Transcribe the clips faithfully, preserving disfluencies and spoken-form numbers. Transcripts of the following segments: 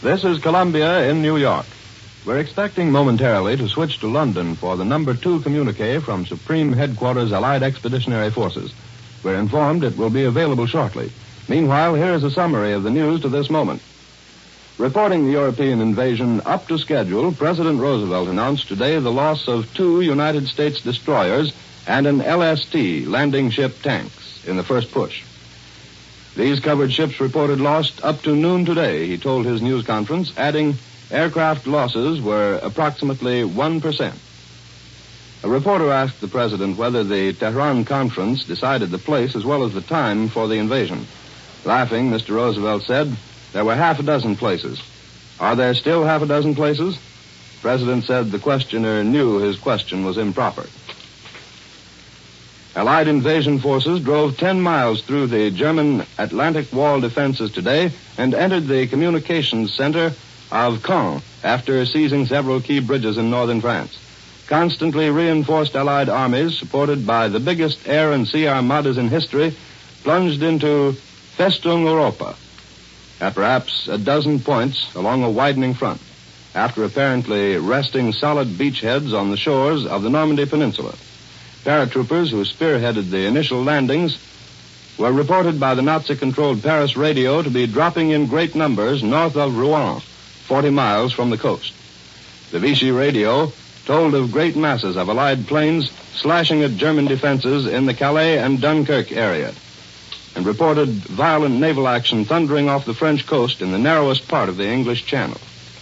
This is Columbia in New York. We're expecting momentarily to switch to London for the number two communique from Supreme Headquarters Allied Expeditionary Forces. We're informed it will be available shortly. Meanwhile, here is a summary of the news to this moment. Reporting the European invasion up to schedule, President Roosevelt announced today the loss of two United States destroyers and an L S T, landing ship tanks, in the first push. These covered ships reported lost up to noon today, he told his news conference, adding aircraft losses were approximately one percent. A reporter asked the president whether the Tehran conference decided the place as well as the time for the invasion. Laughing, Mister Roosevelt said, there were half a dozen places. Are there still half a dozen places? The president said the questioner knew his question was improper. Allied invasion forces drove ten miles through the German Atlantic Wall defenses today and entered the communications center of Caen after seizing several key bridges in northern France. Constantly reinforced Allied armies, supported by the biggest air and sea armadas in history, plunged into Festung Europa at perhaps a dozen points along a widening front, after apparently resting solid beachheads on the shores of the Normandy Peninsula. Paratroopers who spearheaded the initial landings were reported by the Nazi-controlled Paris radio to be dropping in great numbers north of Rouen, forty miles from the coast. The Vichy radio told of great masses of Allied planes slashing at German defenses in the Calais and Dunkirk area, and reported violent naval action thundering off the French coast in the narrowest part of the English Channel.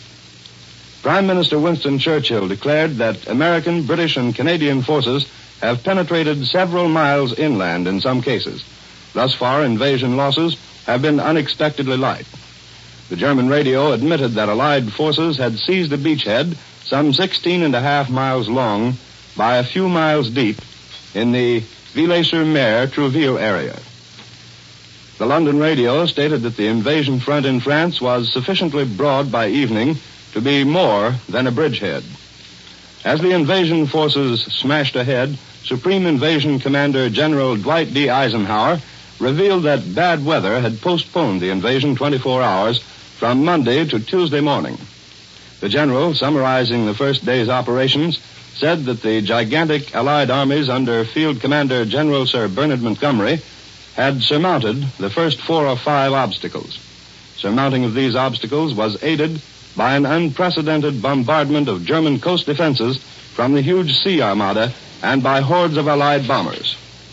Prime Minister Winston Churchill declared that American, British, and Canadian forces have penetrated several miles inland in some cases. Thus far, invasion losses have been unexpectedly light. The German radio admitted that Allied forces had seized a beachhead some sixteen and a half miles long by a few miles deep in the Villers-sur-Mer, Trouville area. The London radio stated that the invasion front in France was sufficiently broad by evening to be more than a bridgehead. As the invasion forces smashed ahead, Supreme Invasion Commander General Dwight D. Eisenhower revealed that bad weather had postponed the invasion twenty-four hours from Monday to Tuesday morning. The general, summarizing the first day's operations, said that the gigantic Allied armies under Field Commander General Sir Bernard Montgomery had surmounted the first four or five obstacles. Surmounting of these obstacles was aided by an unprecedented bombardment of German coast defenses from the huge sea armada and by hordes of Allied bombers.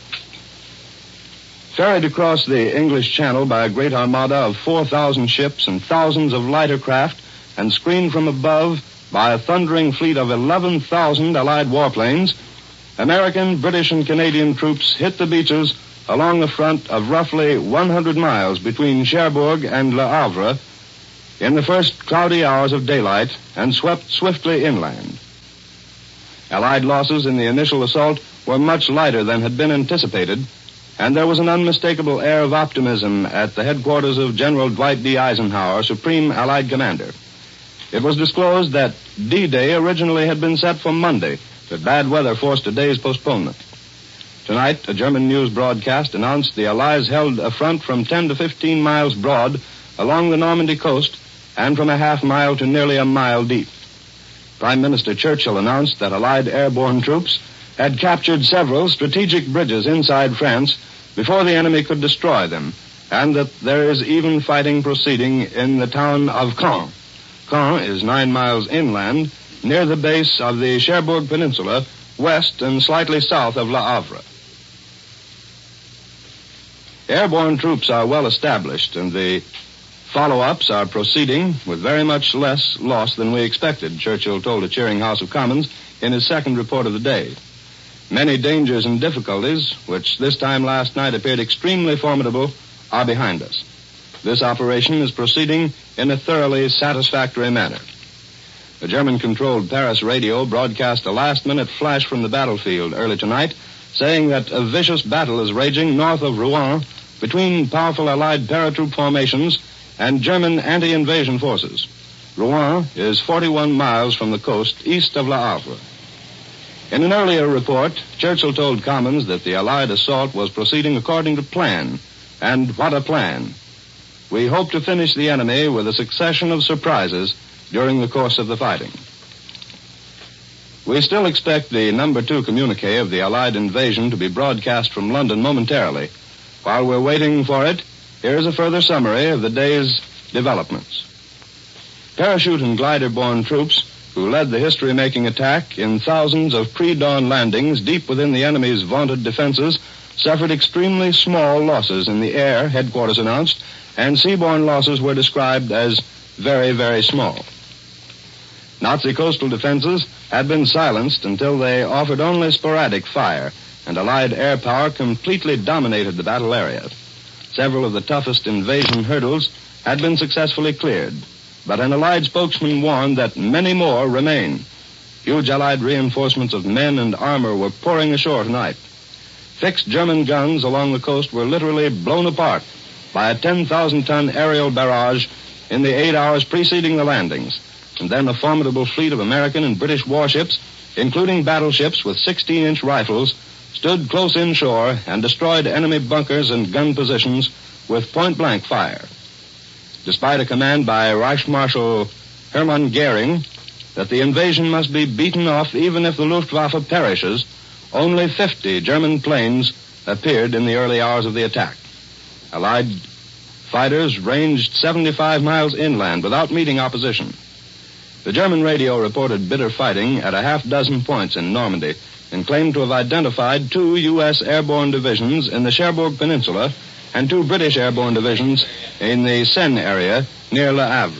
Ferried across the English Channel by a great armada of four thousand ships and thousands of lighter craft, and screened from above by a thundering fleet of eleven thousand Allied warplanes, American, British, and Canadian troops hit the beaches along the front of roughly one hundred miles between Cherbourg and Le Havre in the first cloudy hours of daylight and swept swiftly inland. Allied losses in the initial assault were much lighter than had been anticipated, and there was an unmistakable air of optimism at the headquarters of General Dwight D. Eisenhower, Supreme Allied Commander. It was disclosed that D-Day originally had been set for Monday, but bad weather forced a day's postponement. Tonight, a German news broadcast announced the Allies held a front from ten to fifteen miles broad along the Normandy coast and from a half mile to nearly a mile deep. Prime Minister Churchill announced that Allied airborne troops had captured several strategic bridges inside France before the enemy could destroy them, and that there is even fighting proceeding in the town of Caen. Caen is nine miles inland, near the base of the Cherbourg Peninsula, west and slightly south of Le Havre. Airborne troops are well established, and the follow-ups are proceeding with very much less loss than we expected, Churchill told a cheering House of Commons in his second report of the day. Many dangers and difficulties, which this time last night appeared extremely formidable, are behind us. This operation is proceeding in a thoroughly satisfactory manner. The German-controlled Paris radio broadcast a last-minute flash from the battlefield early tonight, saying that a vicious battle is raging north of Rouen between powerful Allied paratroop formations and German anti-invasion forces. Rouen is forty-one miles from the coast east of Le Havre. In an earlier report, Churchill told Commons that the Allied assault was proceeding according to plan. And what a plan. we hope to finish the enemy with a succession of surprises during the course of the fighting. We still expect the number two communique of the Allied invasion to be broadcast from London momentarily. While we're waiting for it, here's a further summary of the day's developments. Parachute and glider-borne troops who led the history-making attack in thousands of pre-dawn landings deep within the enemy's vaunted defenses suffered extremely small losses in the air, headquarters announced, and seaborne losses were described as very, very small. Nazi coastal defenses had been silenced until they offered only sporadic fire, and Allied air power completely dominated the battle area. Several of the toughest invasion hurdles had been successfully cleared, but an Allied spokesman warned that many more remain. Huge Allied reinforcements of men and armor were pouring ashore tonight. Fixed German guns along the coast were literally blown apart by a ten thousand ton aerial barrage in the eight hours preceding the landings, and then a formidable fleet of American and British warships, including battleships with sixteen inch rifles, stood close inshore and destroyed enemy bunkers and gun positions with point-blank fire. Despite a command by Reich Marshal Hermann Goering that the invasion must be beaten off even if the Luftwaffe perishes, only fifty German planes appeared in the early hours of the attack. Allied fighters ranged seventy-five miles inland without meeting opposition. The German radio reported bitter fighting at a half dozen points in Normandy and claimed to have identified two U S airborne divisions in the Cherbourg Peninsula and two British airborne divisions in the Seine area near Le Havre.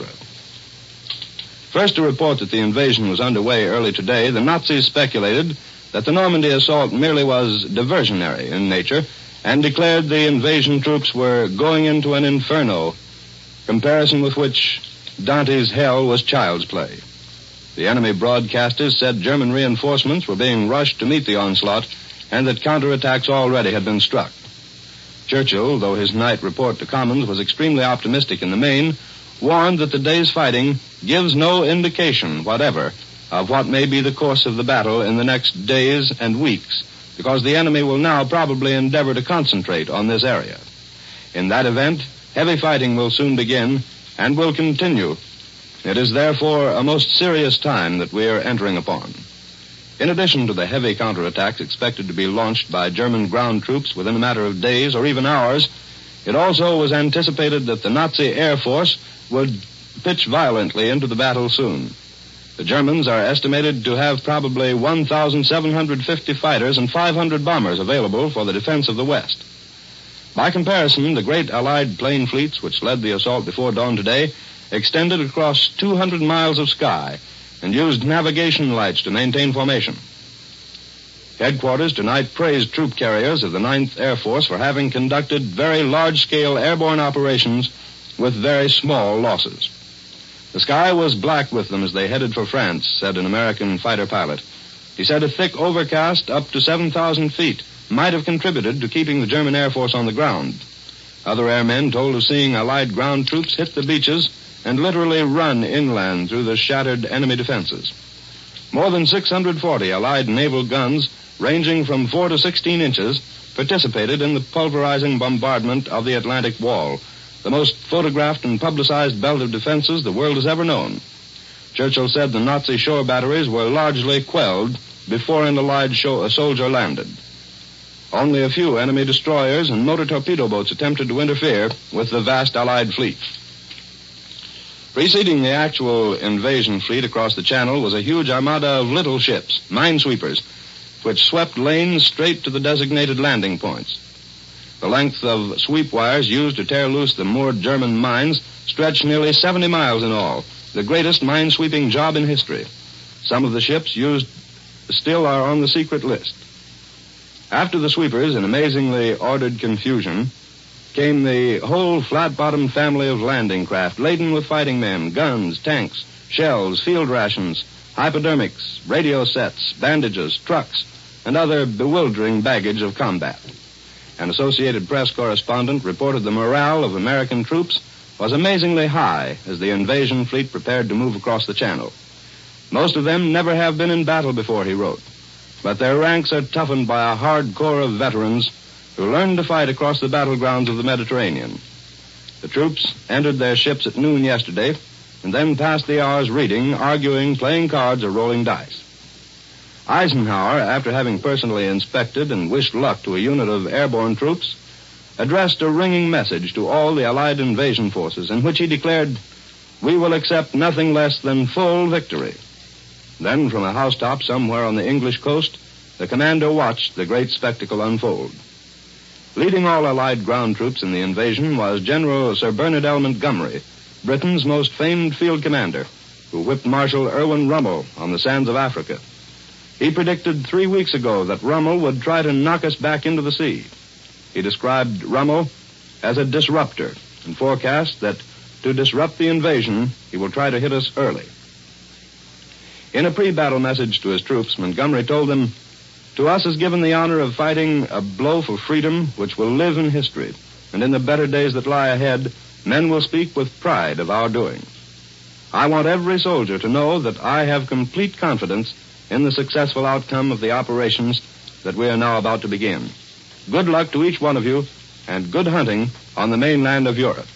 First to report that the invasion was underway early today, the Nazis speculated that the Normandy assault merely was diversionary in nature and declared the invasion troops were going into an inferno, comparison with which Dante's hell was child's play. The enemy broadcasters said German reinforcements were being rushed to meet the onslaught and that counterattacks already had been struck. Churchill, though his night report to Commons was extremely optimistic in the main, warned that the day's fighting gives no indication whatever of what may be the course of the battle in the next days and weeks, because the enemy will now probably endeavor to concentrate on this area. In that event, heavy fighting will soon begin and will continue. It is therefore a most serious time that we are entering upon. In addition to the heavy counterattacks expected to be launched by German ground troops within a matter of days or even hours, it also was anticipated that the Nazi Air Force would pitch violently into the battle soon. The Germans are estimated to have probably one thousand seven hundred fifty fighters and five hundred bombers available for the defense of the West. By comparison, the great Allied plane fleets which led the assault before dawn today extended across two hundred miles of sky and used navigation lights to maintain formation. Headquarters tonight praised troop carriers of the ninth Air Force for having conducted very large-scale airborne operations with very small losses. The sky was black with them as they headed for France, said an American fighter pilot. He said a thick overcast up to seven thousand feet might have contributed to keeping the German Air Force on the ground. Other airmen told of seeing Allied ground troops hit the beaches and literally run inland through the shattered enemy defenses. More than six hundred forty Allied naval guns, ranging from four to sixteen inches, participated in the pulverizing bombardment of the Atlantic Wall, the most photographed and publicized belt of defenses the world has ever known. Churchill said the Nazi shore batteries were largely quelled before an Allied show, soldier landed. Only a few enemy destroyers and motor torpedo boats attempted to interfere with the vast Allied fleet. Preceding the actual invasion fleet across the channel was a huge armada of little ships, minesweepers, which swept lanes straight to the designated landing points. The length of sweep wires used to tear loose the moored German mines stretched nearly seventy miles in all, the greatest mine-sweeping job in history. Some of the ships used still are on the secret list. After the sweepers, in amazingly ordered confusion, came the whole flat-bottomed family of landing craft laden with fighting men, guns, tanks, shells, field rations, hypodermics, radio sets, bandages, trucks, and other bewildering baggage of combat. An Associated Press correspondent reported the morale of American troops was amazingly high as the invasion fleet prepared to move across the channel. Most of them never have been in battle before, he wrote, but their ranks are toughened by a hard corps of veterans who learned to fight across the battlegrounds of the Mediterranean. The troops entered their ships at noon yesterday and then passed the hours reading, arguing, playing cards, or rolling dice. Eisenhower, after having personally inspected and wished luck to a unit of airborne troops, addressed a ringing message to all the Allied invasion forces in which he declared, "We will accept nothing less than full victory." Then, from a housetop somewhere on the English coast, the commander watched the great spectacle unfold. Leading all Allied ground troops in the invasion was General Sir Bernard L. Montgomery, Britain's most famed field commander, who whipped Marshal Erwin Rommel on the sands of Africa. He predicted three weeks ago that Rommel would try to knock us back into the sea. He described Rommel as a disruptor and forecast that to disrupt the invasion, he will try to hit us early. In a pre-battle message to his troops, Montgomery told them, "To us is given the honor of fighting a blow for freedom which will live in history, and in the better days that lie ahead, men will speak with pride of our doing. I want every soldier to know that I have complete confidence in the successful outcome of the operations that we are now about to begin. Good luck to each one of you, and good hunting on the mainland of Europe."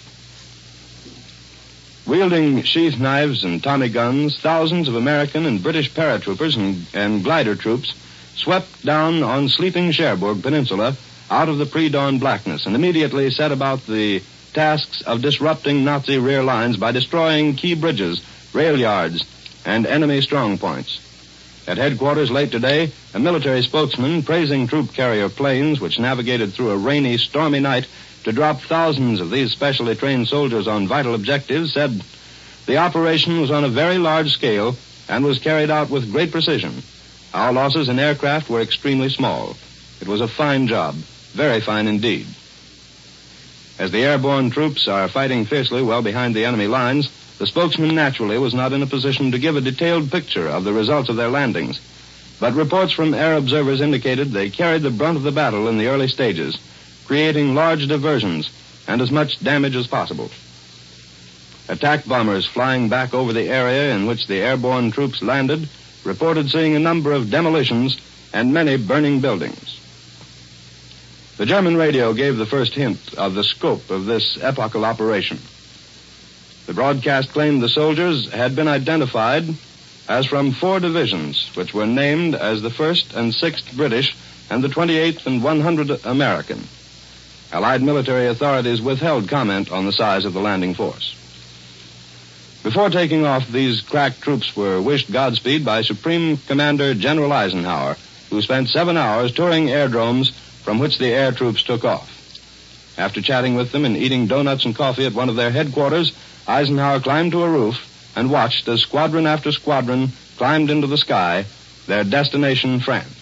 Wielding sheath knives and Tommy guns, thousands of American and British paratroopers and, and glider troops swept down on sleeping Cherbourg Peninsula out of the pre-dawn blackness and immediately set about the tasks of disrupting Nazi rear lines by destroying key bridges, rail yards, and enemy strong points. At headquarters late today, a military spokesman praising troop carrier planes which navigated through a rainy, stormy night to drop thousands of these specially trained soldiers on vital objectives said, "The operation was on a very large scale and was carried out with great precision. Our losses in aircraft were extremely small. It was a fine job, very fine indeed." As the airborne troops are fighting fiercely well behind the enemy lines, the spokesman naturally was not in a position to give a detailed picture of the results of their landings. But reports from air observers indicated they carried the brunt of the battle in the early stages, creating large diversions and as much damage as possible. Attack bombers flying back over the area in which the airborne troops landed reported seeing a number of demolitions and many burning buildings. The German radio gave the first hint of the scope of this epochal operation. The broadcast claimed the soldiers had been identified as from four divisions, which were named as the first and sixth British and the twenty-eighth and one hundredth American. Allied military authorities withheld comment on the size of the landing force. Before taking off, these crack troops were wished Godspeed by Supreme Commander General Eisenhower, who spent seven hours touring airdromes from which the air troops took off. After chatting with them and eating donuts and coffee at one of their headquarters, Eisenhower climbed to a roof and watched as squadron after squadron climbed into the sky, their destination France.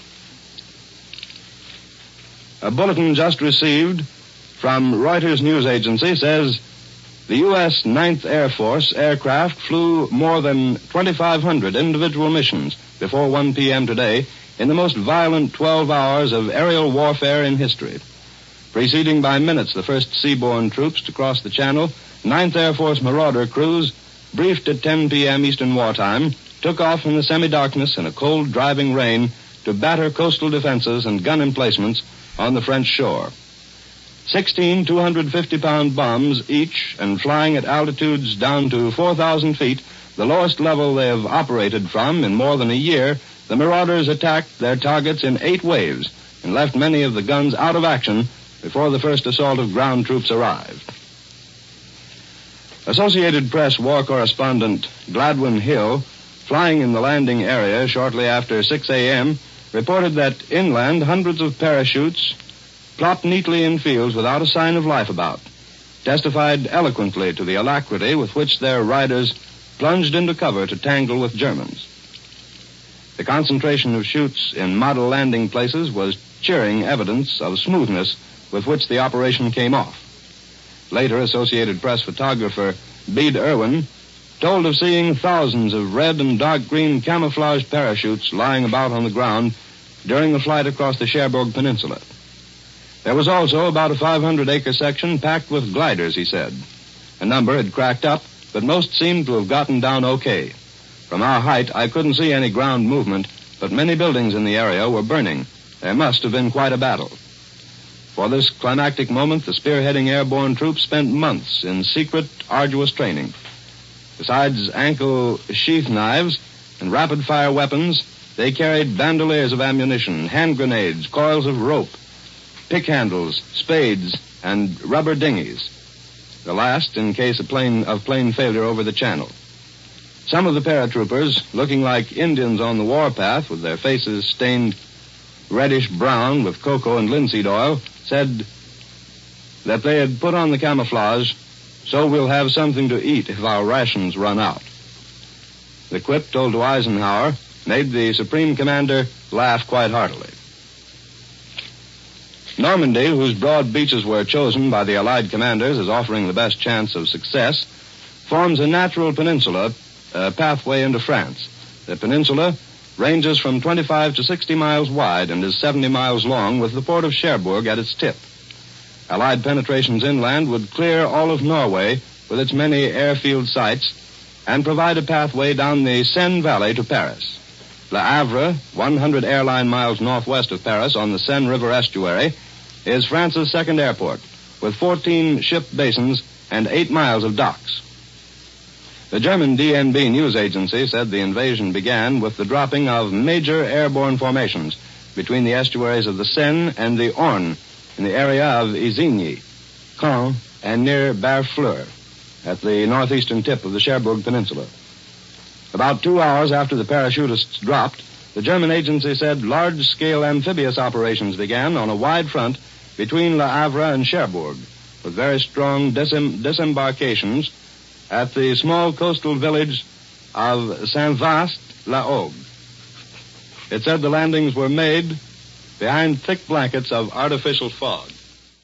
A bulletin just received from Reuters news agency says the U S ninth Air Force aircraft flew more than twenty-five hundred individual missions before one p.m. today in the most violent twelve hours of aerial warfare in history. Preceding by minutes the first seaborne troops to cross the Channel, ninth Air Force Marauder crews, briefed at ten p.m. Eastern Wartime, took off in the semi-darkness in a cold, driving rain to batter coastal defenses and gun emplacements on the French shore. Sixteen two hundred fifty pound bombs each and flying at altitudes down to four thousand feet, the lowest level they have operated from in more than a year, the Marauders attacked their targets in eight waves and left many of the guns out of action before the first assault of ground troops arrived. Associated Press war correspondent Gladwin Hill, flying in the landing area shortly after six a.m., reported that inland hundreds of parachutes plopped neatly in fields without a sign of life about, testified eloquently to the alacrity with which their riders plunged into cover to tangle with Germans. The concentration of chutes in model landing places was cheering evidence of smoothness with which the operation came off. Later, Associated Press photographer Bede Irwin told of seeing thousands of red and dark green camouflage parachutes lying about on the ground during the flight across the Cherbourg Peninsula. There was also about a five hundred acre section packed with gliders, he said. A number had cracked up, but most seemed to have gotten down okay. From our height, I couldn't see any ground movement, but many buildings in the area were burning. There must have been quite a battle. For this climactic moment, the spearheading airborne troops spent months in secret, arduous training. Besides ankle sheath knives and rapid-fire weapons, they carried bandoliers of ammunition, hand grenades, coils of rope, pick handles, spades, and rubber dinghies. The last in case of plane, of plane failure over the channel. Some of the paratroopers, looking like Indians on the warpath with their faces stained reddish brown with cocoa and linseed oil, said that they had put on the camouflage so we'll have something to eat if our rations run out. The quip told to Eisenhower made the Supreme Commander laugh quite heartily. Normandy, whose broad beaches were chosen by the Allied commanders as offering the best chance of success, forms a natural peninsula, a pathway into France. The peninsula ranges from twenty-five to sixty miles wide and is seventy miles long, with the port of Cherbourg at its tip. Allied penetrations inland would clear all of Norway with its many airfield sites and provide a pathway down the Seine Valley to Paris. Le Havre, one hundred airline miles northwest of Paris on the Seine River estuary, is France's second airport, with fourteen ship basins and eight miles of docks. The German D N B news agency said the invasion began with the dropping of major airborne formations between the estuaries of the Seine and the Orne in the area of Isigny, Caen, and near Barfleur at the northeastern tip of the Cherbourg Peninsula. About two hours after the parachutists dropped, the German agency said large-scale amphibious operations began on a wide front between Le Havre and Cherbourg, with very strong disem- disembarkations at the small coastal village of Saint-Vaast-la-Hogue. It said the landings were made behind thick blankets of artificial fog.